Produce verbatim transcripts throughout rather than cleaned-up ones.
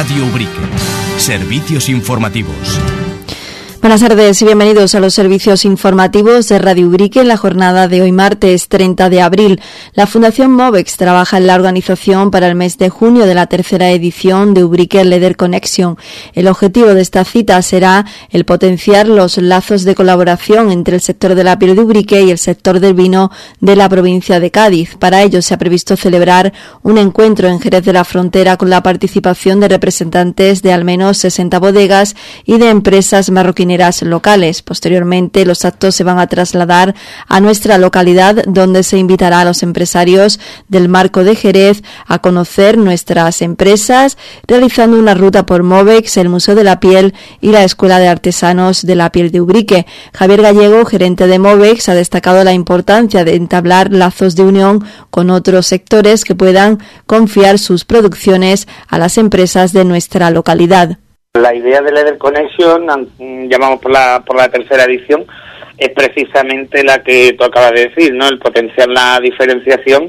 Radio Ubrique. Servicios informativos. Buenas tardes y bienvenidos a los servicios informativos de Radio Ubrique en la jornada de hoy martes treinta de abril. La Fundación Movex trabaja en la organización para el mes de junio de la tercera edición de Ubrique Leather Connection. El objetivo de esta cita será el potenciar los lazos de colaboración entre el sector de la piel de Ubrique y el sector del vino de la provincia de Cádiz. Para ello se ha previsto celebrar un encuentro en Jerez de la Frontera con la participación de representantes de al menos sesenta bodegas y de empresas marroquineras locales. Posteriormente, los actos se van a trasladar a nuestra localidad, donde se invitará a los empresarios del marco de Jerez a conocer nuestras empresas, realizando una ruta por Movex, el Museo de la Piel y la Escuela de Artesanos de la Piel de Ubrique. Javier Gallego, gerente de Movex, ha destacado la importancia de entablar lazos de unión con otros sectores que puedan confiar sus producciones a las empresas de nuestra localidad. La idea de Leather Connection, llamamos por la por la tercera edición, es precisamente la que tú acabas de decir, ¿no? El potenciar la diferenciación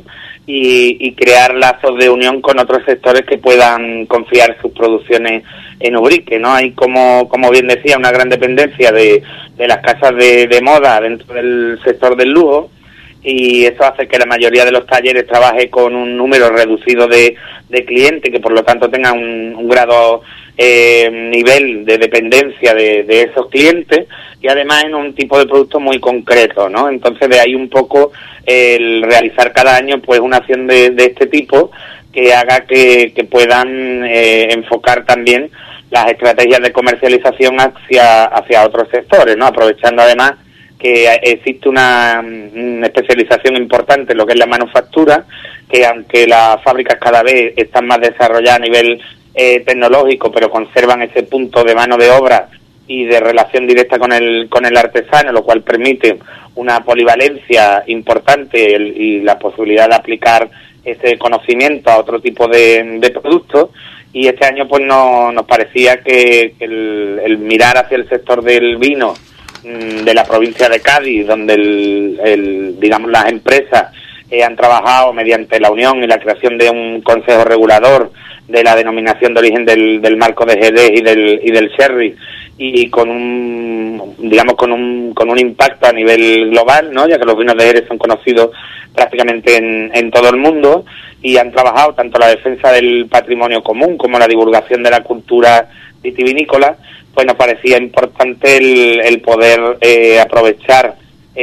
y, y crear lazos de unión con otros sectores que puedan confiar sus producciones en Ubrique, ¿no? Hay, como como bien decía, una gran dependencia de, de las casas de, de moda dentro del sector del lujo, y eso hace que la mayoría de los talleres trabaje con un número reducido de, de clientes, que por lo tanto tengan un, un grado eh, nivel de dependencia de, de esos clientes, y además en un tipo de producto muy concreto, ¿no? Entonces de ahí un poco el realizar cada año pues una acción de, de este tipo que haga que, que puedan eh, enfocar también las estrategias de comercialización hacia hacia otros sectores, ¿no? Aprovechando además que existe una, una especialización importante en lo que es la manufactura, que aunque las fábricas cada vez están más desarrolladas a nivel eh, tecnológico, pero conservan ese punto de mano de obra y de relación directa con el con el artesano, lo cual permite una polivalencia importante el, y la posibilidad de aplicar ese conocimiento a otro tipo de, de productos. Y este año pues no, nos parecía que, que el, el mirar hacia el sector del vino de la provincia de Cádiz, donde el, el digamos las empresas eh, han trabajado mediante la unión y la creación de un consejo regulador de la denominación de origen del, del marco de Jerez y del y del sherry, y con un digamos con un con un impacto a nivel global, ¿no? Ya que los vinos de Jerez son conocidos prácticamente en, en todo el mundo, y han trabajado tanto la defensa del patrimonio común como la divulgación de la cultura vitivinícola. Pues nos parecía importante el, el poder eh, aprovechar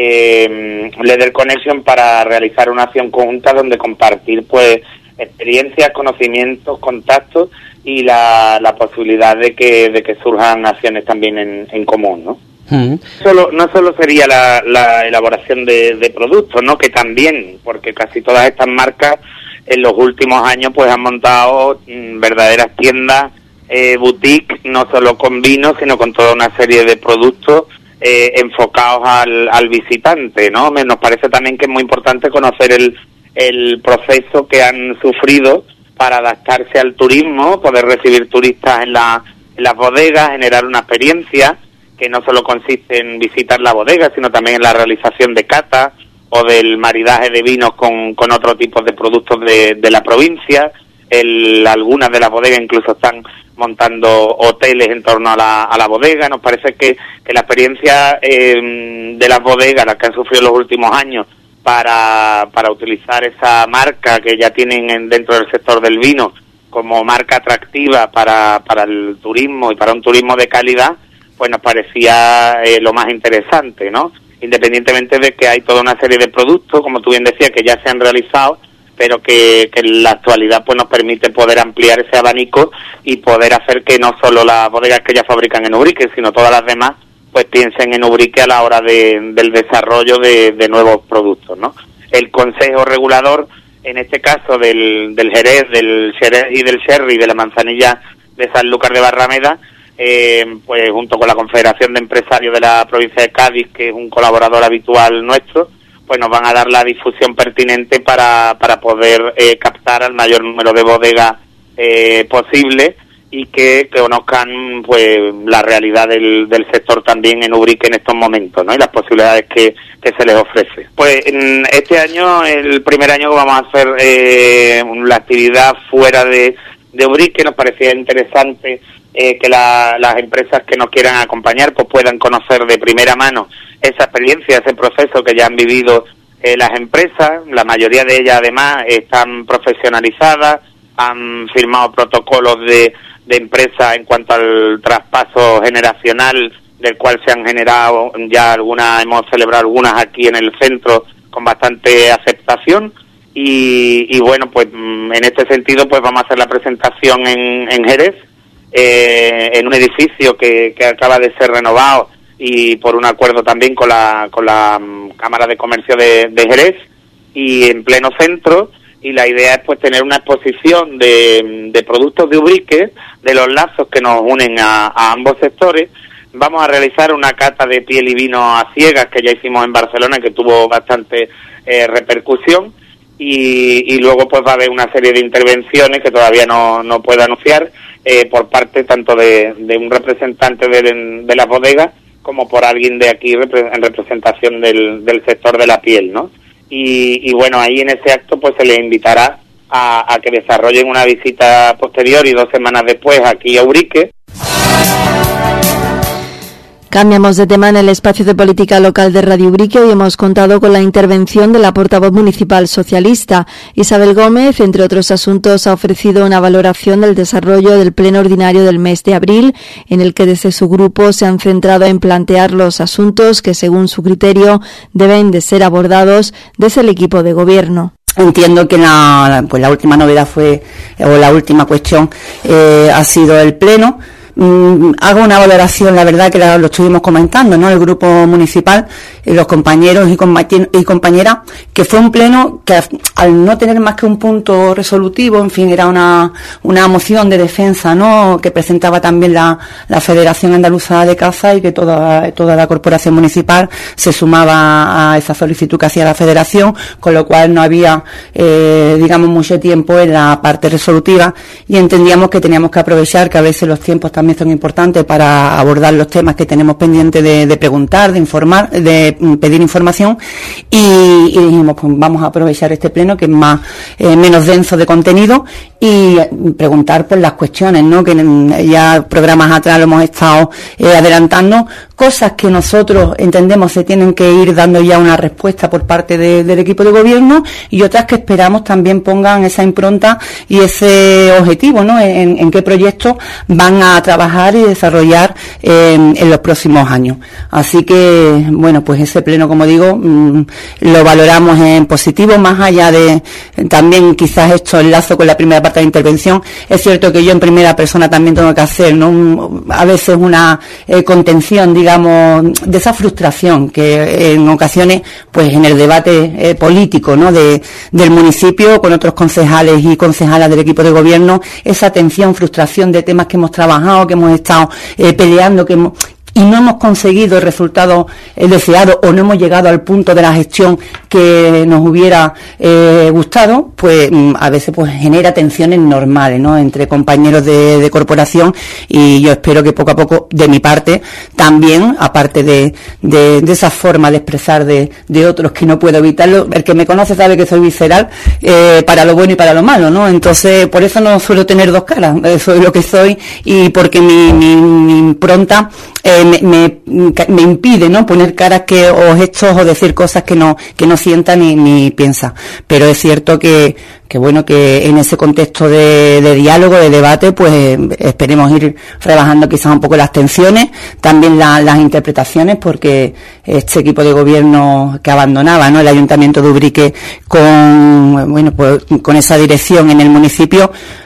eh, Leather Connection para realizar una acción conjunta donde compartir pues experiencias, conocimientos, contactos y la, la posibilidad de que de que surjan acciones también en, en común, ¿no? Uh-huh. Solo, no solo sería la, la elaboración de, de productos, ¿no? Que también, porque casi todas estas marcas en los últimos años pues han montado mmm, verdaderas tiendas Eh, boutique, no solo con vino, sino con toda una serie de productos eh, enfocados al, al visitante, ¿no? Nos parece también que es muy importante conocer el, el proceso que han sufrido para adaptarse al turismo, poder recibir turistas en, la, en las bodegas, generar una experiencia que no solo consiste en visitar la bodega, sino también en la realización de catas o del maridaje de vinos con, con otro tipo de productos de, de la provincia. El, algunas de las bodegas incluso están montando hoteles en torno a la, a la bodega. Nos parece que, que la experiencia eh, de las bodegas, las que han sufrido en los últimos años, para, para utilizar esa marca que ya tienen en, dentro del sector del vino como marca atractiva para, para el turismo y para un turismo de calidad, pues nos parecía eh, lo más interesante, ¿no? Independientemente de que hay toda una serie de productos, como tú bien decías, que ya se han realizado, pero que, que en la actualidad pues nos permite poder ampliar ese abanico y poder hacer que no solo las bodegas que ya fabrican en Ubrique, sino todas las demás pues piensen en Ubrique a la hora de, del desarrollo de, de nuevos productos, ¿no? El consejo regulador, en este caso del, del Jerez, del Jerez y del Sherry, de la Manzanilla de Sanlúcar de Barrameda, eh, pues junto con la Confederación de Empresarios de la provincia de Cádiz, que es un colaborador habitual nuestro, pues nos van a dar la difusión pertinente para, para poder eh, captar al mayor número de bodegas eh, posible y que, que conozcan pues la realidad del, del sector también en Ubrique en estos momentos, ¿no? Y las posibilidades que, que se les ofrece. Pues en este año, el primer año que vamos a hacer eh, la actividad fuera de, de Ubrique. Nos parecía interesante eh, que la, las empresas que nos quieran acompañar pues puedan conocer de primera mano esa experiencia, ese proceso que ya han vivido eh, las empresas. La mayoría de ellas además están profesionalizadas, han firmado protocolos de, de empresa en cuanto al traspaso generacional, del cual se han generado ya algunas, hemos celebrado algunas aquí en el centro con bastante aceptación. Y, y bueno, pues en este sentido pues vamos a hacer la presentación en, en Jerez, eh, en un edificio que, que acaba de ser renovado y por un acuerdo también con la con la um, Cámara de Comercio de, de Jerez, y en pleno centro. Y la idea es pues tener una exposición de, de productos de Ubrique, de los lazos que nos unen a, a ambos sectores. Vamos a realizar una cata de piel y vino a ciegas que ya hicimos en Barcelona, que tuvo bastante eh, repercusión. Y, y luego pues va a haber una serie de intervenciones que todavía no, no puedo anunciar eh, por parte tanto de, de un representante de, de la bodega como por alguien de aquí repre- en representación del, del sector de la piel, ¿no? Y, y bueno, ahí en ese acto pues se les invitará a, a que desarrollen una visita posterior y dos semanas después aquí a Ubrique. Cambiamos de tema en el espacio de política local de Radio Ubrique. Hoy hemos contado con la intervención de la portavoz municipal socialista. Isabel Gómez, entre otros asuntos, ha ofrecido una valoración del desarrollo del pleno ordinario del mes de abril, en el que desde su grupo se han centrado en plantear los asuntos que, según su criterio, deben de ser abordados desde el equipo de gobierno. Entiendo que la, pues la última novedad fue, o la última cuestión, eh, ha sido el pleno. Mm, hago una valoración, la verdad que la, lo estuvimos comentando, ¿no? El grupo municipal, eh, los compañeros y, compañ- y compañeras, que fue un pleno que al no tener más que un punto resolutivo, en fin, era una, una moción de defensa, ¿no? Que presentaba también la, la Federación Andaluza de Caza, y que toda, toda la corporación municipal se sumaba a esa solicitud que hacía la Federación, con lo cual no había, eh, digamos, mucho tiempo en la parte resolutiva, y entendíamos que teníamos que aprovechar que a veces los tiempos también también son importantes para abordar los temas que tenemos pendientes de, de preguntar, de informar, de pedir información, y, y dijimos, pues vamos a aprovechar este pleno que es más eh, menos denso de contenido, y preguntar por las cuestiones, ¿no? Que ya programas atrás lo hemos estado eh, adelantando, cosas que nosotros entendemos se tienen que ir dando ya una respuesta por parte de, del equipo de gobierno, y otras que esperamos también pongan esa impronta y ese objetivo, ¿no? En, en qué proyectos van a trabajar y desarrollar eh, en los próximos años. Así que, bueno, pues ese pleno, como digo, mmm, lo valoramos en positivo, más allá de eh, también quizás esto enlazo con la primera parte de la intervención. Es cierto que yo en primera persona también tengo que hacer, ¿no? Un, a veces una eh, contención, digamos, de esa frustración que en ocasiones, pues en el debate eh, político, ¿no? De, del municipio con otros concejales y concejalas del equipo de gobierno, esa tensión, frustración de temas que hemos trabajado, que hemos estado eh, peleando, que hemos, y no hemos conseguido el resultado eh, deseado, o no hemos llegado al punto de la gestión que nos hubiera eh, gustado, pues a veces pues genera tensiones normales, ¿no? Entre compañeros de, de corporación, y yo espero que poco a poco, de mi parte, también, aparte de, de, de esa forma de expresar de, de otros que no puedo evitarlo, el que me conoce sabe que soy visceral, eh, para lo bueno y para lo malo, ¿no? Entonces, por eso no suelo tener dos caras, soy lo que soy, y porque mi, mi, mi impronta eh, me, me, me impide, ¿no? Poner caras que, o gestos, o decir cosas que no, que no sienta ni, ni piensa. Pero es cierto que, que bueno, que en ese contexto de, de diálogo, de debate, pues esperemos ir rebajando quizás un poco las tensiones, también la, las interpretaciones, porque este equipo de gobierno que abandonaba, ¿no? El Ayuntamiento de Ubrique con, bueno, pues con esa dirección en el municipio,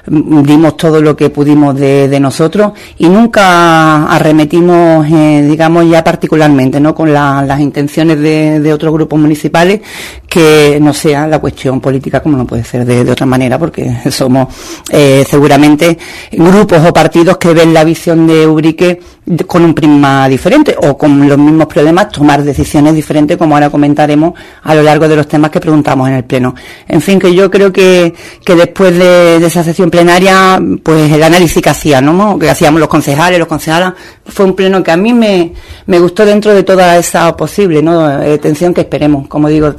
dimos todo lo que pudimos de, de nosotros, y nunca arremetimos, eh, digamos ya particularmente, ¿no? Con la, las intenciones de, de otros grupos municipales, que no sea la cuestión política, como no puede ser de, de otra manera, porque somos eh, seguramente grupos o partidos que ven la visión de Ubrique con un prisma diferente, o con los mismos problemas, tomar decisiones diferentes, como ahora comentaremos a lo largo de los temas que preguntamos en el pleno. En fin, que yo creo que, que después de, de esa sesión plenaria, pues el análisis que hacíamos, ¿no? Que hacíamos los concejales, los concejalas, fue un pleno que a mí me, me gustó dentro de toda esa posible, ¿no? Eh, tensión que esperemos, como digo, también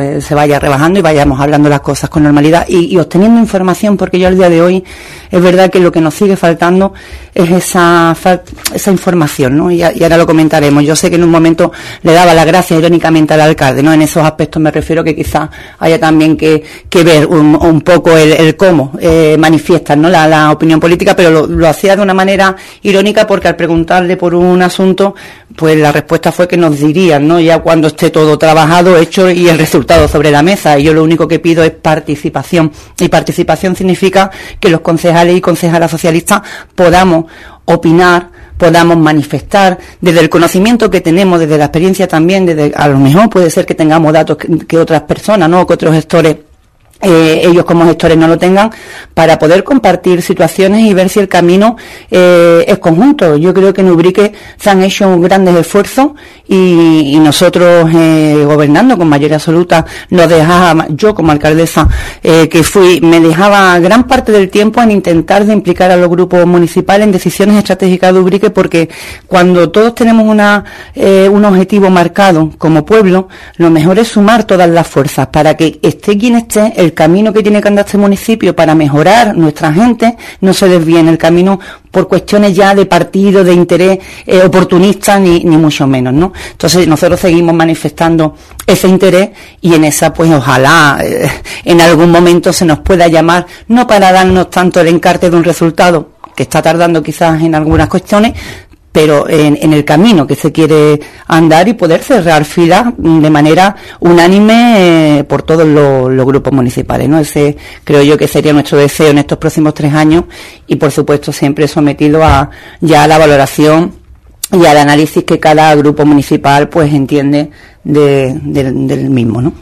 se, se vaya rebajando y vayamos hablando las cosas con normalidad y, y obteniendo información, porque yo al día de hoy es verdad que lo que nos sigue faltando es esa esa información, ¿no? Y, y ahora lo comentaremos. Yo sé que en un momento le daba las gracias irónicamente al alcalde, ¿no? En esos aspectos me refiero que quizás haya también que, que ver un, un poco el, el cómo eh, manifiestan, ¿no? la, la opinión política, pero lo, lo hacía de una manera irónica porque al preguntarle por un asunto, pues la respuesta fue que nos dirían, ¿no? Ya cuando esté todo trabajado, hecho y el resultado sobre la mesa. Y yo lo único que pido es participación. Y participación significa que los concejales y concejalas socialistas podamos opinar, podamos manifestar desde el conocimiento que tenemos, desde la experiencia también, desde a lo mejor puede ser que tengamos datos que, que otras personas, ¿no? Que otros gestores Eh, ellos como gestores no lo tengan, para poder compartir situaciones y ver si el camino eh, es conjunto. Yo creo que en Ubrique se han hecho grandes esfuerzos y, y nosotros eh, gobernando con mayoría absoluta nos dejaba, yo como alcaldesa eh, que fui, me dejaba gran parte del tiempo en intentar de implicar a los grupos municipales en decisiones estratégicas de Ubrique, porque cuando todos tenemos una eh, un objetivo marcado como pueblo, lo mejor es sumar todas las fuerzas para que esté quien esté, el camino que tiene que andar este municipio para mejorar nuestra gente no se desvíe en el camino por cuestiones ya de partido, de interés eh, oportunista, ni, ni mucho menos, ¿no? Entonces nosotros seguimos manifestando ese interés y en esa, pues ojalá eh, en algún momento se nos pueda llamar, no para darnos tanto el encarte de un resultado, que está tardando quizás en algunas cuestiones, pero en, en el camino que se quiere andar y poder cerrar filas de manera unánime eh, por todos los, los grupos municipales, ¿no? Ese creo yo que sería nuestro deseo en estos próximos tres años y por supuesto siempre sometido a ya a la valoración y al análisis que cada grupo municipal pues entiende de, de, del mismo, ¿no?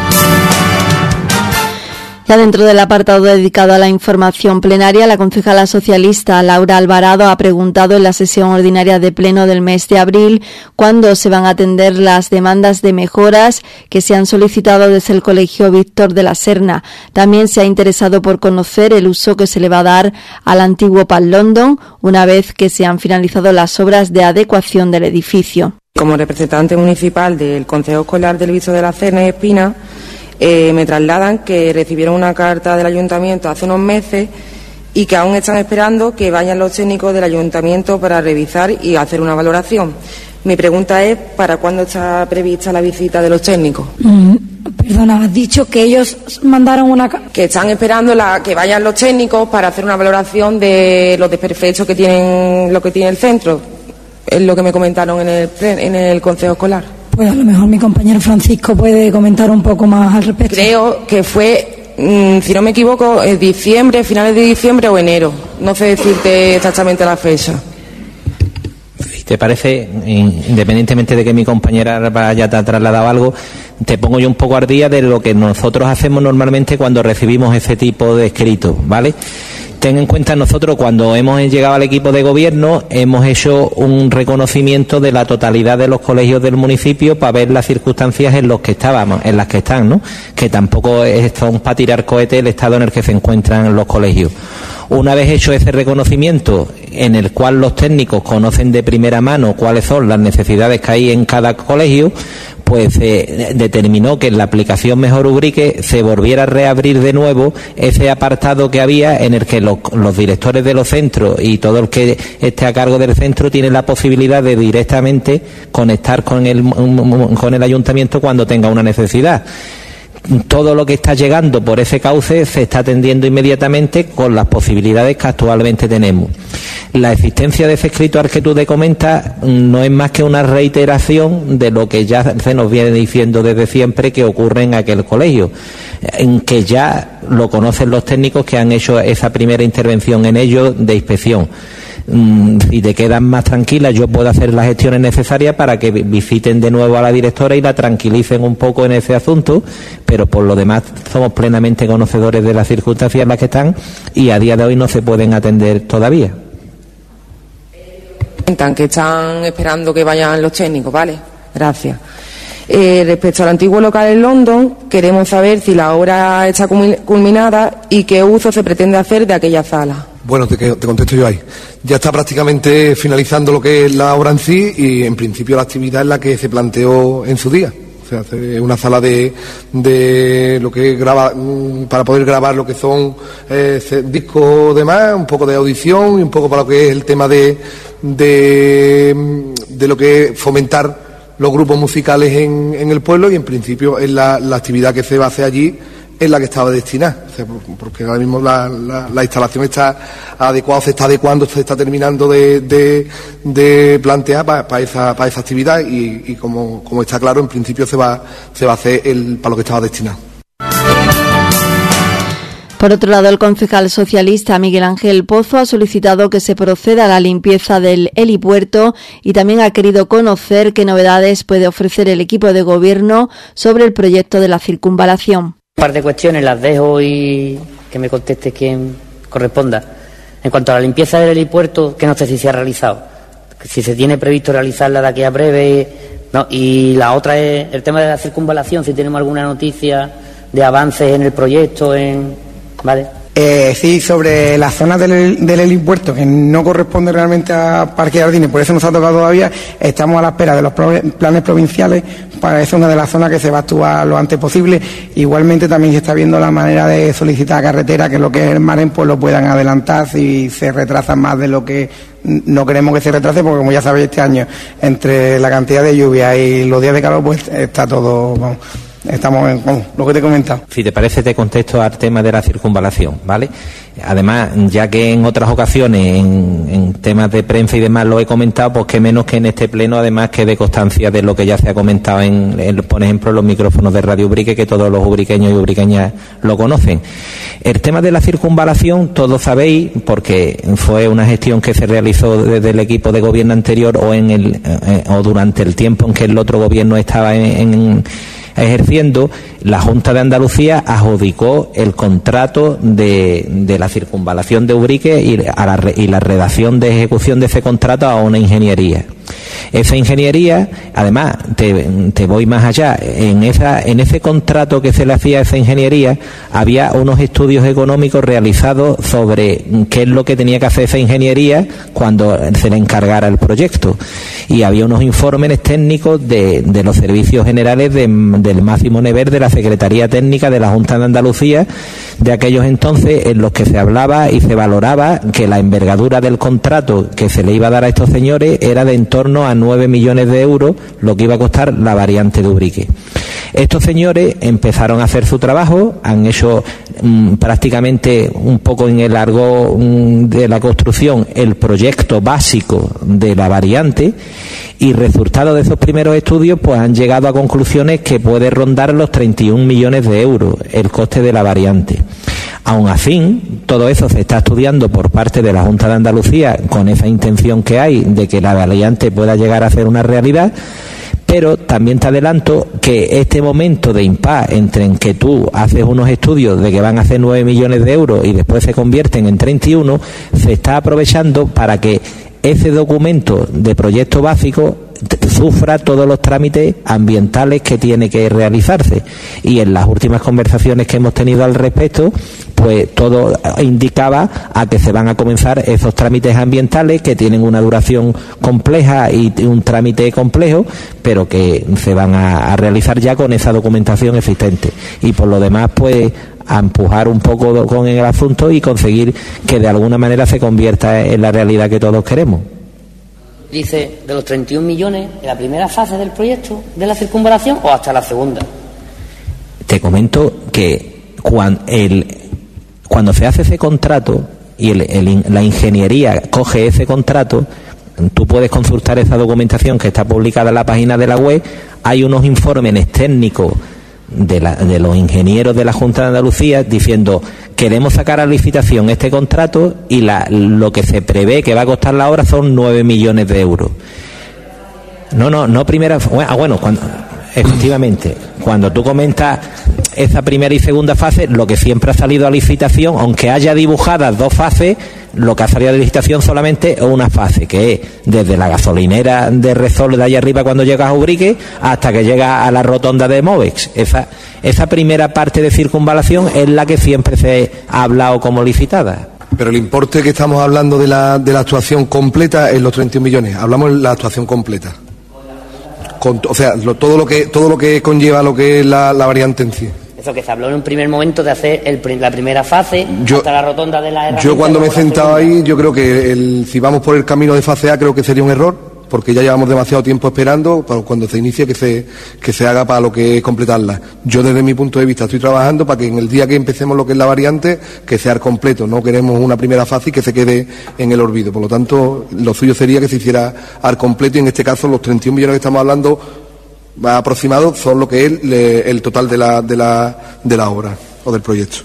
Ya dentro del apartado dedicado a la información plenaria, la concejala socialista Laura Alvarado ha preguntado en la sesión ordinaria de pleno del mes de abril cuándo se van a atender las demandas de mejoras que se han solicitado desde el Colegio Víctor de la Serna. También se ha interesado por conocer el uso que se le va a dar al antiguo Pan London una vez que se han finalizado las obras de adecuación del edificio. Como representante municipal del Consejo Escolar del Víctor de la Serna y Espina, Eh, me trasladan que recibieron una carta del ayuntamiento hace unos meses y que aún están esperando que vayan los técnicos del ayuntamiento para revisar y hacer una valoración. Mi pregunta es, ¿para cuándo está prevista la visita de los técnicos? Mm, perdona, has dicho que ellos mandaron una... Que están esperando la, que vayan los técnicos para hacer una valoración de los desperfectos que tienen, lo que tiene el centro. Es lo que me comentaron en el, en el Consejo Escolar. Pues a lo mejor mi compañero Francisco puede comentar un poco más al respecto. Creo que fue, mmm, si no me equivoco, en diciembre, finales de diciembre o enero. No sé decirte exactamente la fecha. Si te parece, independientemente de que mi compañera haya trasladado algo, te pongo yo un poco al día de lo que nosotros hacemos normalmente cuando recibimos ese tipo de escritos, ¿vale? Ten en cuenta, nosotros cuando hemos llegado al equipo de gobierno hemos hecho un reconocimiento de la totalidad de los colegios del municipio para ver las circunstancias en las que estábamos, en las que están, ¿no? Que tampoco es para tirar cohete el estado en el que se encuentran los colegios. Una vez hecho ese reconocimiento, en el cual los técnicos conocen de primera mano cuáles son las necesidades que hay en cada colegio, pues se eh, determinó que en la aplicación Mejor Ubrique se volviera a reabrir de nuevo ese apartado que había en el que los, los directores de los centros y todo el que esté a cargo del centro tiene la posibilidad de directamente conectar con el, con el ayuntamiento cuando tenga una necesidad. Todo lo que está llegando por ese cauce se está atendiendo inmediatamente con las posibilidades que actualmente tenemos. La existencia de ese escrito al que tú te comentas no es más que una reiteración de lo que ya se nos viene diciendo desde siempre que ocurre en aquel colegio, en que ya lo conocen los técnicos que han hecho esa primera intervención en ello de inspección. Si te quedas más tranquila, yo puedo hacer las gestiones necesarias para que visiten de nuevo a la directora y la tranquilicen un poco en ese asunto, pero por lo demás somos plenamente conocedores de las circunstancias en las que están y a día de hoy no se pueden atender todavía. Que están esperando que vayan los técnicos, ¿vale? Gracias. Eh, respecto al antiguo local en London, queremos saber si la obra está culminada y qué uso se pretende hacer de aquella sala. Bueno, te, te contesto yo ahí. Ya está prácticamente finalizando lo que es la obra en sí y en principio la actividad es la que se planteó en su día. O sea, hacer una sala de, de lo que graba, para poder grabar lo que son eh, discos demás, un poco de audición y un poco para lo que es el tema de, de, de lo que es fomentar los grupos musicales en, en el pueblo, y en principio es la, la actividad que se va a hacer allí es la que estaba destinada, o sea, porque ahora mismo la, la, la instalación está adecuada, se está adecuando, se está terminando de, de, de plantear para pa esa, pa esa actividad, y, y como, como está claro, en principio se va, se va a hacer el, para lo que estaba destinado. Por otro lado, el concejal socialista Miguel Ángel Pozo ha solicitado que se proceda a la limpieza del helipuerto y también ha querido conocer qué novedades puede ofrecer el equipo de gobierno sobre el proyecto de la circunvalación. Un par de cuestiones las dejo y que me conteste quien corresponda. En cuanto a la limpieza del helipuerto, que no sé si se ha realizado, si se tiene previsto realizarla de aquí a breve, no. Y la otra es el tema de la circunvalación, si tenemos alguna noticia de avances en el proyecto, en... ¿Vale? Eh, sí, sobre la zona del, del helipuerto, que no corresponde realmente a Parque Jardines, por eso no se ha tocado todavía. Estamos a la espera de los pro, planes provinciales, para esa es una de las zonas que se va a actuar lo antes posible. Igualmente también se está viendo la manera de solicitar carretera, que lo que es el Marén, pues lo puedan adelantar si se retrasa más de lo que no queremos que se retrase, porque como ya sabéis, este año, entre la cantidad de lluvia y los días de calor, pues está todo... Vamos, estamos en bueno, lo que te he comentado. Si te parece, te contesto al tema de la circunvalación, ¿vale? Además, ya que en otras ocasiones, en, en temas de prensa y demás, lo he comentado, pues que menos que en este pleno, además, que de constancia de lo que ya se ha comentado, en, en por ejemplo, los micrófonos de Radio Ubrique, que todos los ubriqueños y ubriqueñas lo conocen. El tema de la circunvalación, todos sabéis, porque fue una gestión que se realizó desde el equipo de gobierno anterior o en el eh, o durante el tiempo en que el otro gobierno estaba en, en ejerciendo, la Junta de Andalucía adjudicó el contrato de, de la circunvalación de Ubrique y, a la, y la redacción de ejecución de ese contrato a una ingeniería. Esa ingeniería, además, te, te voy más allá, en esa en ese contrato que se le hacía a esa ingeniería había unos estudios económicos realizados sobre qué es lo que tenía que hacer esa ingeniería cuando se le encargara el proyecto, y había unos informes técnicos de, de los servicios generales de, del máximo nivel de la Secretaría Técnica de la Junta de Andalucía de aquellos entonces, en los que se hablaba y se valoraba que la envergadura del contrato que se le iba a dar a estos señores era de en torno a nueve millones de euros, lo que iba a costar la variante de Ubrique. Estos señores empezaron a hacer su trabajo, han hecho mmm, prácticamente un poco en el largo mmm, de la construcción el proyecto básico de la variante, y resultado de esos primeros estudios pues han llegado a conclusiones que puede rondar los treinta y un millones de euros el coste de la variante. Aún así, todo eso se está estudiando por parte de la Junta de Andalucía con esa intención que hay de que la variante pueda llegar a ser una realidad, pero también te adelanto que este momento de impasse entre en que tú haces unos estudios de que van a hacer nueve millones de euros y después se convierten en treinta y uno, se está aprovechando para que ese documento de proyecto básico sufra todos los trámites ambientales que tiene que realizarse, y en las últimas conversaciones que hemos tenido al respecto pues todo indicaba a que se van a comenzar esos trámites ambientales que tienen una duración compleja y un trámite complejo, pero que se van a, a realizar ya con esa documentación existente, y por lo demás pues a empujar un poco con el asunto y conseguir que de alguna manera se convierta en la realidad que todos queremos. Dice, de los treinta y un millones, ¿en la primera fase del proyecto de la circunvalación o hasta la segunda? Te comento que cuando, el, cuando se hace ese contrato y el, el, la ingeniería coge ese contrato, tú puedes consultar esa documentación que está publicada en la página de la web. Hay unos informes técnicos de, la, de los ingenieros de la Junta de Andalucía diciendo: queremos sacar a licitación este contrato y la, lo que se prevé que va a costar la obra son nueve millones de euros. No, no, no primera... Ah, bueno, cuando, efectivamente, cuando tú comentas esa primera y segunda fase, lo que siempre ha salido a licitación, aunque haya dibujadas dos fases, lo que ha salido a licitación solamente es una fase, que es desde la gasolinera de Resol de allá arriba cuando llegas a Ubrique hasta que llegas a la rotonda de Movex. Esa, esa primera parte de circunvalación es la que siempre se ha hablado como licitada. Pero el importe que estamos hablando de la, de la actuación completa es los treinta y un millones. Hablamos de la actuación completa. con, o sea, lo, todo lo que todo lo que conlleva lo que es la, la variante en sí. Eso que se habló en un primer momento de hacer el, la primera fase yo, hasta la rotonda de la herramienta. Yo cuando me he sentado ahí, yo creo que el, si vamos por el camino de fase A, creo que sería un error, porque ya llevamos demasiado tiempo esperando para cuando se inicie que se que se haga para lo que es completarla. Yo desde mi punto de vista estoy trabajando para que en el día que empecemos lo que es la variante, que sea al completo. No queremos una primera fase y que se quede en el olvido. Por lo tanto, lo suyo sería que se hiciera al completo, y en este caso los treinta y un millones que estamos hablando aproximados son lo que es el, el total de la, de la de la obra o del proyecto.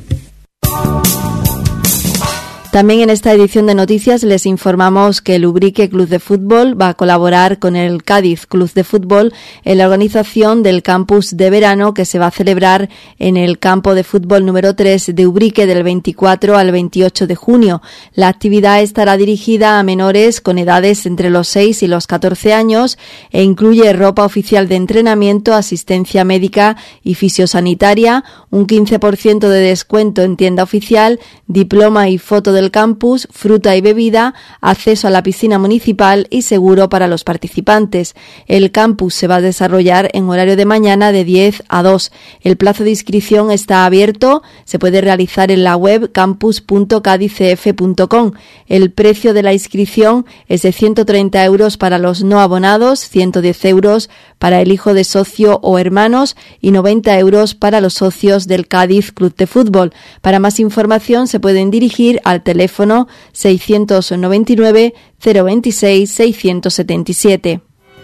También en esta edición de noticias les informamos que el Ubrique Club de Fútbol va a colaborar con el Cádiz Club de Fútbol en la organización del campus de verano que se va a celebrar en el campo de fútbol número tres de Ubrique del veinticuatro al veintiocho de junio. La actividad estará dirigida a menores con edades entre los seis y los catorce años e incluye ropa oficial de entrenamiento, asistencia médica y fisiosanitaria, un quince por ciento de descuento en tienda oficial, diploma y foto del campus, fruta y bebida, acceso a la piscina municipal y seguro para los participantes. El campus se va a desarrollar en horario de mañana de diez a dos. El plazo de inscripción está abierto, se puede realizar en la web campus punto cadicef punto com. El precio de la inscripción es de ciento treinta euros para los no abonados, ciento diez euros para el hijo de socio o hermanos y noventa euros para los socios del Cádiz Club de Fútbol. Para más información se pueden dirigir al teléfono seiscientos noventa y nueve cero veintiséis seiscientos setenta y siete.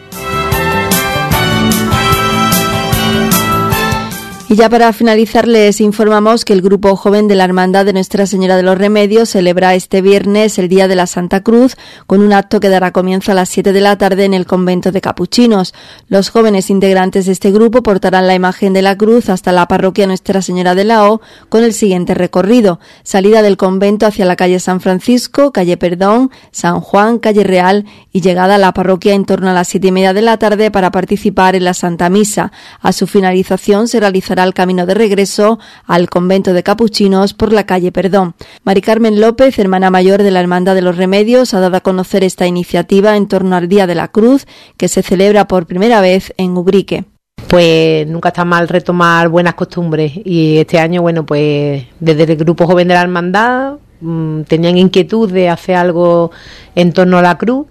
Y ya para finalizar les informamos que el Grupo Joven de la Hermandad de Nuestra Señora de los Remedios celebra este viernes el Día de la Santa Cruz con un acto que dará comienzo a las siete de la tarde en el convento de Capuchinos. Los jóvenes integrantes de este grupo portarán la imagen de la cruz hasta la parroquia Nuestra Señora de la O con el siguiente recorrido: salida del convento hacia la calle San Francisco, calle Perdón, San Juan, calle Real y llegada a la parroquia en torno a las siete y media de la tarde para participar en la Santa Misa. A su finalización se realizará el camino de regreso al convento de Capuchinos por la calle Perdón. Mari Carmen López, hermana mayor de la Hermandad de los Remedios, ha dado a conocer esta iniciativa en torno al Día de la Cruz, que se celebra por primera vez en Ubrique. Pues nunca está mal retomar buenas costumbres, y este año, bueno, pues desde el Grupo Joven de la Hermandad mmm, tenían inquietud de hacer algo en torno a la cruz.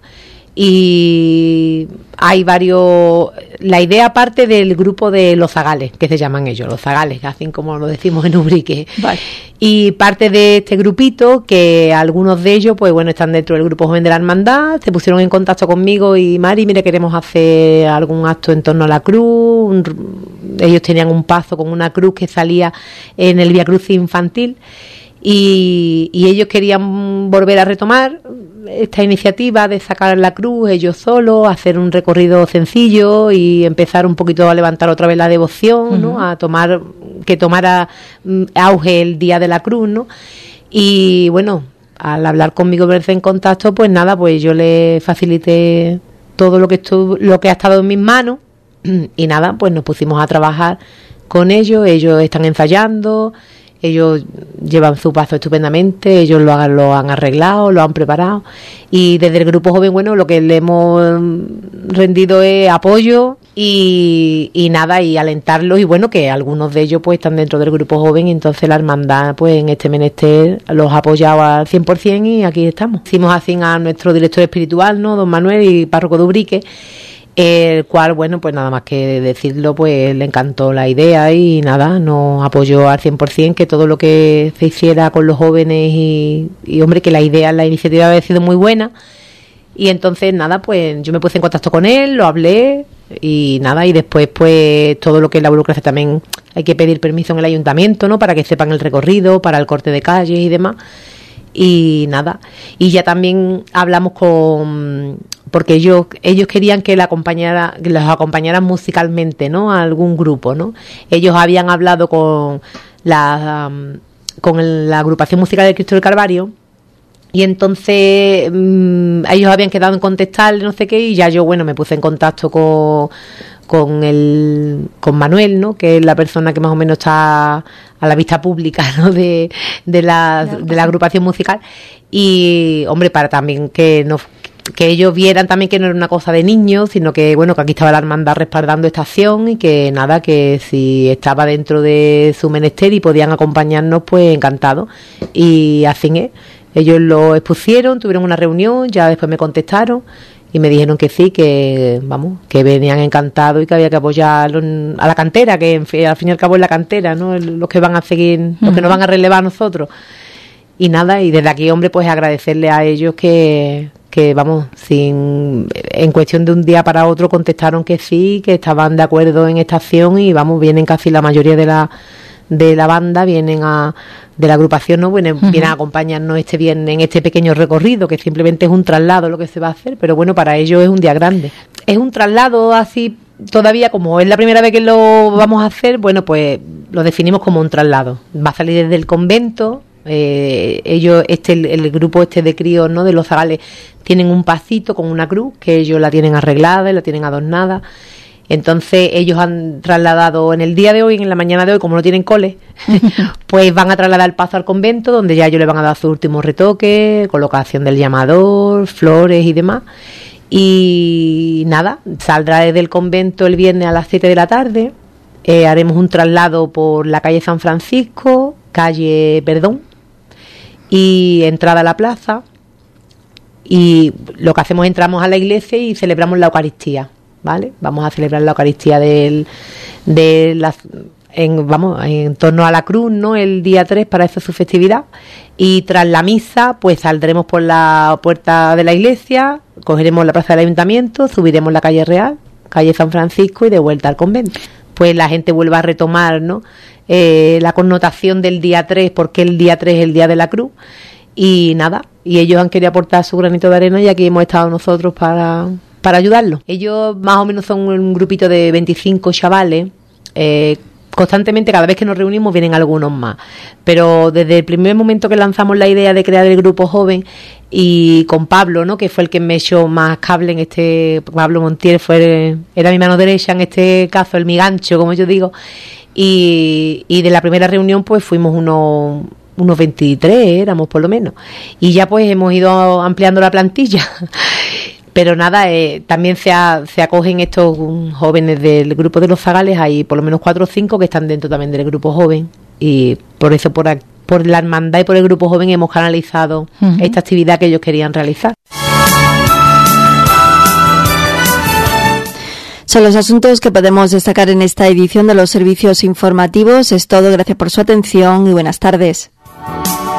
Y hay varios, la idea parte del grupo de los zagales, que se llaman ellos, los zagales, así como lo decimos en Ubrique. Vale. Y parte de este grupito, que algunos de ellos, pues bueno, están dentro del Grupo Joven de la Hermandad, se pusieron en contacto conmigo y Mari, mire, queremos hacer algún acto en torno a la cruz. Un, ellos tenían un paso con una cruz que salía en el Vía Crucis infantil. Y, y ellos querían volver a retomar esta iniciativa de sacar la cruz ellos solos, hacer un recorrido sencillo y empezar un poquito a levantar otra vez la devoción, uh-huh. ¿no? A tomar, que tomara auge el Día de la Cruz, ¿no? Y bueno, al hablar conmigo, verse en contacto, pues nada, pues yo le facilité todo lo que estuvo, lo que ha estado en mis manos, y nada, pues nos pusimos a trabajar con ellos. Ellos están ensayando. Ellos llevan su paso estupendamente, ellos lo han, lo han arreglado, lo han preparado, y desde el Grupo Joven, bueno, lo que le hemos rendido es apoyo y, y nada, y alentarlos, y bueno, que algunos de ellos pues están dentro del Grupo Joven, y entonces la hermandad pues en este menester los ha apoyado al cien por ciento y aquí estamos. Hicimos así a nuestro director espiritual, ¿no?, don Manuel, y párroco de Ubrique, el cual, bueno, pues nada más que decirlo, pues le encantó la idea y nada, nos apoyó al cien por ciento, que todo lo que se hiciera con los jóvenes y, y hombre, que la idea, la iniciativa había sido muy buena, y entonces nada, pues yo me puse en contacto con él, lo hablé y nada, y después pues todo lo que es la burocracia también hay que pedir permiso en el ayuntamiento, ¿no?, para que sepan el recorrido, para el corte de calles y demás. Y nada, y ya también hablamos con, porque ellos ellos querían que la acompañara, que los acompañaran musicalmente, ¿no?, a algún grupo, ¿no? Ellos habían hablado con la um, con el, la agrupación musical del Cristo del Calvario, y entonces um, ellos habían quedado en contestarle, no sé qué, y ya yo, bueno, me puse en contacto con con el con Manuel, ¿no?, que es la persona que más o menos está a la vista pública, ¿no?, de, de la de la agrupación musical, y hombre, para también que nos que ellos vieran también que no era una cosa de niños, sino que bueno, que aquí estaba la hermandad respaldando esta acción y que nada, que si estaba dentro de su menester y podían acompañarnos, pues encantado. Y así es, ellos lo expusieron, tuvieron una reunión, ya después me contestaron y me dijeron que sí, que vamos, que venían encantados y que había que apoyar a la cantera, que en fin, al fin y al cabo es la cantera, ¿no? Los que van a seguir, uh-huh. los que nos van a relevar a nosotros. Y nada, y desde aquí, hombre, pues agradecerle a ellos que que vamos, sin en cuestión de un día para otro contestaron que sí, que estaban de acuerdo en esta acción y vamos, vienen casi la mayoría de la de la banda, vienen a de la agrupación, no vienen, uh-huh. vienen a acompañarnos este viernes en este pequeño recorrido, que simplemente es un traslado lo que se va a hacer, pero bueno, para ellos es un día grande. Es un traslado así, todavía como es la primera vez que lo vamos a hacer, bueno, pues lo definimos como un traslado. Va a salir desde el convento. Eh, ellos, este el, el grupo este de críos, ¿no?, de los Zagales, tienen un pasito con una cruz que ellos la tienen arreglada y la tienen adornada. Entonces ellos han trasladado en el día de hoy, en la mañana de hoy, como no tienen cole, pues van a trasladar el paso al convento, donde ya ellos le van a dar su último retoque, colocación del llamador, flores y demás. Y nada, saldrá desde el convento el viernes a las siete de la tarde. Eh, haremos un traslado por la calle San Francisco, calle Perdón, y entrada a la plaza. Y lo que hacemos, entramos a la iglesia y celebramos la Eucaristía, ¿vale? Vamos a celebrar la Eucaristía del, de las, en, vamos, en torno a la cruz, ¿no?, el día tres, para eso es su festividad. Y tras la misa, pues saldremos por la puerta de la iglesia, cogeremos la plaza del ayuntamiento, subiremos la calle Real, calle San Francisco, y de vuelta al convento. Pues la gente vuelve a retomar, ¿no?, eh, la connotación del día tres, porque el día tres es el día de la cruz. Y nada, y ellos han querido aportar su granito de arena y aquí hemos estado nosotros para, para ayudarlos. Ellos más o menos son un grupito de veinticinco chavales. Eh, constantemente, cada vez que nos reunimos, vienen algunos más. Pero desde el primer momento que lanzamos la idea de crear el grupo joven, y con Pablo, ¿no?, que fue el que me echó más cable en este, Pablo Montiel fue, era mi mano derecha en este caso, el mi gancho, como yo digo, y, y de la primera reunión pues fuimos unos, unos veintitrés, éramos por lo menos, y ya pues hemos ido ampliando la plantilla. Pero nada, eh, también se, ha, se acogen estos jóvenes del grupo de los Zagales, hay por lo menos cuatro o cinco que están dentro también del grupo joven, y por eso por, por la hermandad y por el grupo joven hemos canalizado uh-huh. esta actividad que ellos querían realizar. Son los asuntos que podemos destacar en esta edición de los servicios informativos. Es todo, gracias por su atención y buenas tardes.